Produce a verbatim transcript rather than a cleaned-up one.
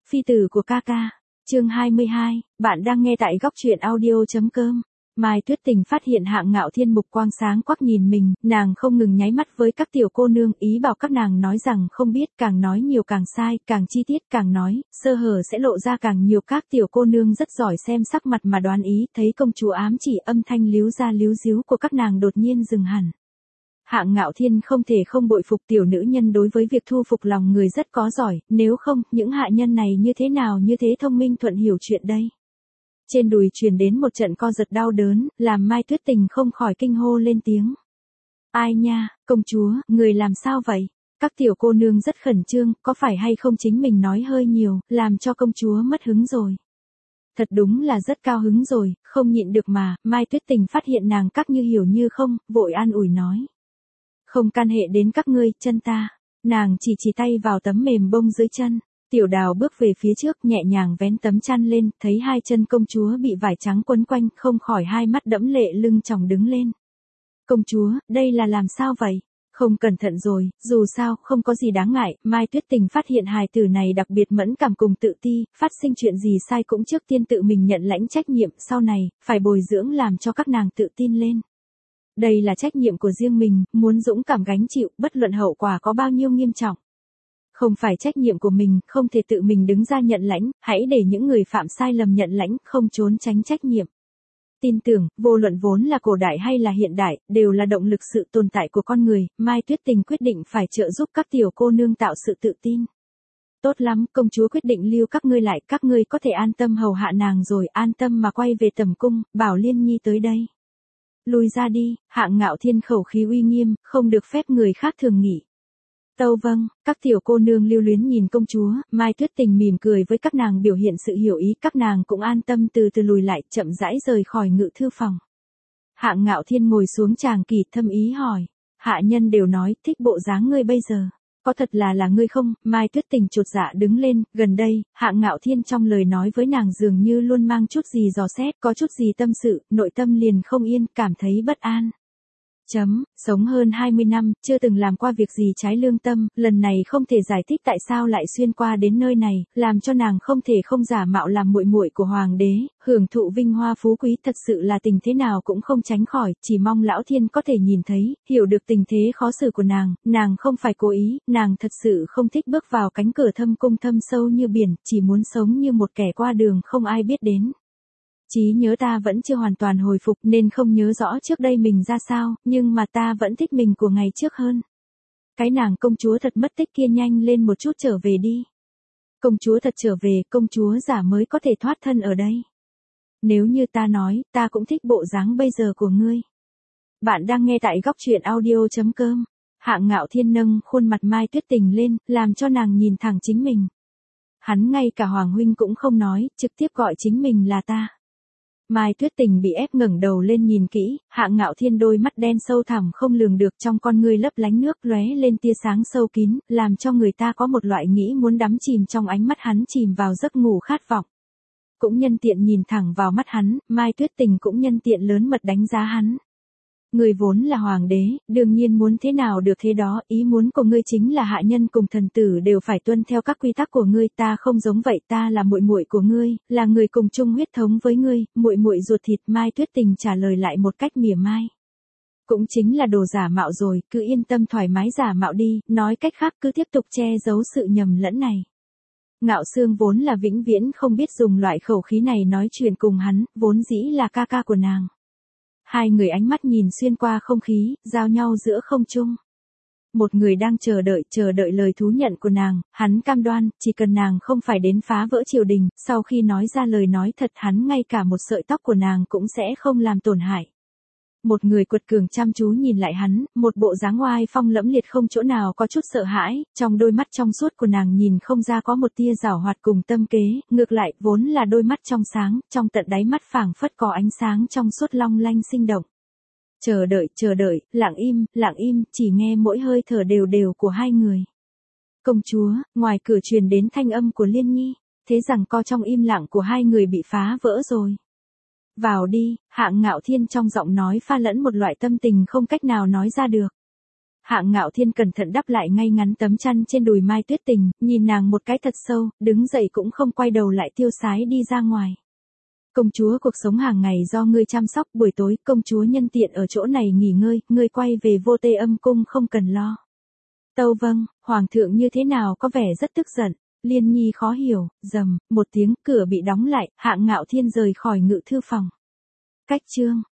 Phi tử của ca ca. Chương hai mươi hai, bạn đang nghe tại góc truyện audio chấm com. Mai Tuyết Tình phát hiện Hạng Ngạo Thiên mục quang sáng quắc nhìn mình, nàng không ngừng nháy mắt với các tiểu cô nương, ý bảo các nàng nói rằng không biết, càng nói nhiều càng sai, càng chi tiết càng nói, sơ hở sẽ lộ ra càng nhiều. Các tiểu cô nương rất giỏi xem sắc mặt mà đoán ý, thấy công chúa ám chỉ, âm thanh líu ra líu díu của các nàng đột nhiên dừng hẳn. Hạng Ngạo Thiên không thể không bội phục tiểu nữ nhân đối với việc thu phục lòng người rất có giỏi, nếu không, những hạ nhân này như thế nào như thế thông minh thuận hiểu chuyện đây. Trên đùi truyền đến một trận co giật đau đớn, làm Mai Tuyết Tình không khỏi kinh hô lên tiếng. Ai nha, công chúa, người làm sao vậy? Các tiểu cô nương rất khẩn trương, có phải hay không chính mình nói hơi nhiều, làm cho công chúa mất hứng rồi. Thật đúng là rất cao hứng rồi, không nhịn được mà. Mai Tuyết Tình phát hiện nàng các như hiểu như không, vội an ủi nói. Không can hệ đến các ngươi, chân ta. Nàng chỉ chỉ tay vào tấm mềm bông dưới chân. Tiểu Đào bước về phía trước, nhẹ nhàng vén tấm chăn lên, thấy hai chân công chúa bị vải trắng quấn quanh, không khỏi hai mắt đẫm lệ lưng tròng đứng lên. Công chúa, đây là làm sao vậy? Không cẩn thận rồi, dù sao, không có gì đáng ngại. Mai Tuyết Tình phát hiện hài tử này đặc biệt mẫn cảm cùng tự ti, phát sinh chuyện gì sai cũng trước tiên tự mình nhận lãnh trách nhiệm, sau này, phải bồi dưỡng làm cho các nàng tự tin lên. Đây là trách nhiệm của riêng mình, muốn dũng cảm gánh chịu, bất luận hậu quả có bao nhiêu nghiêm trọng. Không phải trách nhiệm của mình, không thể tự mình đứng ra nhận lãnh, hãy để những người phạm sai lầm nhận lãnh, không trốn tránh trách nhiệm. Tin tưởng, vô luận vốn là cổ đại hay là hiện đại, đều là động lực sự tồn tại của con người. Mai Tuyết Tình quyết định phải trợ giúp các tiểu cô nương tạo sự tự tin. Tốt lắm, công chúa quyết định lưu các ngươi lại, các ngươi có thể an tâm hầu hạ nàng rồi, an tâm mà quay về tầm cung, bảo Liên Nhi tới đây. Lùi ra đi. Hạng Ngạo Thiên khẩu khí uy nghiêm, không được phép người khác thường nghỉ. Tâu vâng. Các tiểu cô nương lưu luyến nhìn công chúa, Mai Tuyết Tình mỉm cười với các nàng biểu hiện sự hiểu ý, các nàng cũng an tâm từ từ lùi lại, chậm rãi rời khỏi ngự thư phòng. Hạng Ngạo Thiên ngồi xuống tràng kỳ, thâm ý hỏi. Hạ nhân đều nói, thích bộ dáng ngươi bây giờ. Có thật là là ngươi không? Mai Tuyết Tình chột dạ đứng lên, gần đây, Hạng Ngạo Thiên trong lời nói với nàng dường như luôn mang chút gì dò xét, có chút gì tâm sự, nội tâm liền không yên, cảm thấy bất an. Chấm, sống hơn hai mươi năm, chưa từng làm qua việc gì trái lương tâm, lần này không thể giải thích tại sao lại xuyên qua đến nơi này, làm cho nàng không thể không giả mạo làm muội muội của hoàng đế, hưởng thụ vinh hoa phú quý, thật sự là tình thế nào cũng không tránh khỏi, chỉ mong lão thiên có thể nhìn thấy, hiểu được tình thế khó xử của nàng, nàng không phải cố ý, nàng thật sự không thích bước vào cánh cửa thâm cung thâm sâu như biển, chỉ muốn sống như một kẻ qua đường không ai biết đến. Trí nhớ ta vẫn chưa hoàn toàn hồi phục nên không nhớ rõ trước đây mình ra sao, nhưng mà ta vẫn thích mình của ngày trước hơn. Cái nàng công chúa thật mất tích kia nhanh lên một chút trở về đi. Công chúa thật trở về, công chúa giả mới có thể thoát thân ở đây. Nếu như ta nói, ta cũng thích bộ dáng bây giờ của ngươi. Bạn đang nghe tại góc truyện audio chấm com. Hạng Ngạo Thiên nâng khuôn mặt Mai Tuyết Tình lên, làm cho nàng nhìn thẳng chính mình. Hắn ngay cả Hoàng huynh cũng không nói, trực tiếp gọi chính mình là ta. Mai Tuyết Tình bị ép ngẩng đầu lên nhìn kỹ, Hạng Ngạo Thiên đôi mắt đen sâu thẳm không lường được, trong con ngươi lấp lánh nước lóe lên tia sáng sâu kín, làm cho người ta có một loại nghĩ muốn đắm chìm trong ánh mắt hắn, chìm vào giấc ngủ khát vọng. Cũng nhân tiện nhìn thẳng vào mắt hắn, Mai Tuyết Tình cũng nhân tiện lớn mật đánh giá hắn. Người vốn là hoàng đế, đương nhiên muốn thế nào được thế đó, ý muốn của ngươi chính là hạ nhân cùng thần tử đều phải tuân theo các quy tắc của ngươi, ta không giống vậy, ta là muội muội của ngươi, là người cùng chung huyết thống với ngươi, muội muội ruột thịt. Mai Tuyết Tình trả lời lại một cách mỉa mai. Cũng chính là đồ giả mạo rồi, cứ yên tâm thoải mái giả mạo đi, nói cách khác cứ tiếp tục che giấu sự nhầm lẫn này. Ngạo Sương vốn là vĩnh viễn không biết dùng loại khẩu khí này nói chuyện cùng hắn, vốn dĩ là ca ca của nàng. Hai người ánh mắt nhìn xuyên qua không khí, giao nhau giữa không trung. Một người đang chờ đợi, chờ đợi lời thú nhận của nàng, hắn cam đoan, chỉ cần nàng không phải đến phá vỡ triều đình, sau khi nói ra lời nói thật hắn ngay cả một sợi tóc của nàng cũng sẽ không làm tổn hại. Một người quật cường chăm chú nhìn lại hắn, một bộ dáng oai phong lẫm liệt không chỗ nào có chút sợ hãi, trong đôi mắt trong suốt của nàng nhìn không ra có một tia giảo hoạt cùng tâm kế, ngược lại, vốn là đôi mắt trong sáng, trong tận đáy mắt phảng phất có ánh sáng trong suốt long lanh sinh động. Chờ đợi, chờ đợi, lặng im, lặng im, chỉ nghe mỗi hơi thở đều đều của hai người. Công chúa, ngoài cửa truyền đến thanh âm của Liên Nhi, thế rằng co trong im lặng của hai người bị phá vỡ rồi. Vào đi. Hạng Ngạo Thiên trong giọng nói pha lẫn một loại tâm tình không cách nào nói ra được. Hạng Ngạo Thiên cẩn thận đắp lại ngay ngắn tấm chăn trên đùi Mai Tuyết Tình, nhìn nàng một cái thật sâu, đứng dậy cũng không quay đầu lại tiêu sái đi ra ngoài. Công chúa, cuộc sống hàng ngày do ngươi chăm sóc, buổi tối công chúa nhân tiện ở chỗ này nghỉ ngơi, ngươi quay về Vô Tê Âm cung không cần lo. Tâu vâng, hoàng thượng như thế nào có vẻ rất tức giận. Liên Nhi khó hiểu, rầm, một tiếng, cửa bị đóng lại, Hạng Ngạo Thiên rời khỏi ngự thư phòng. Cách chương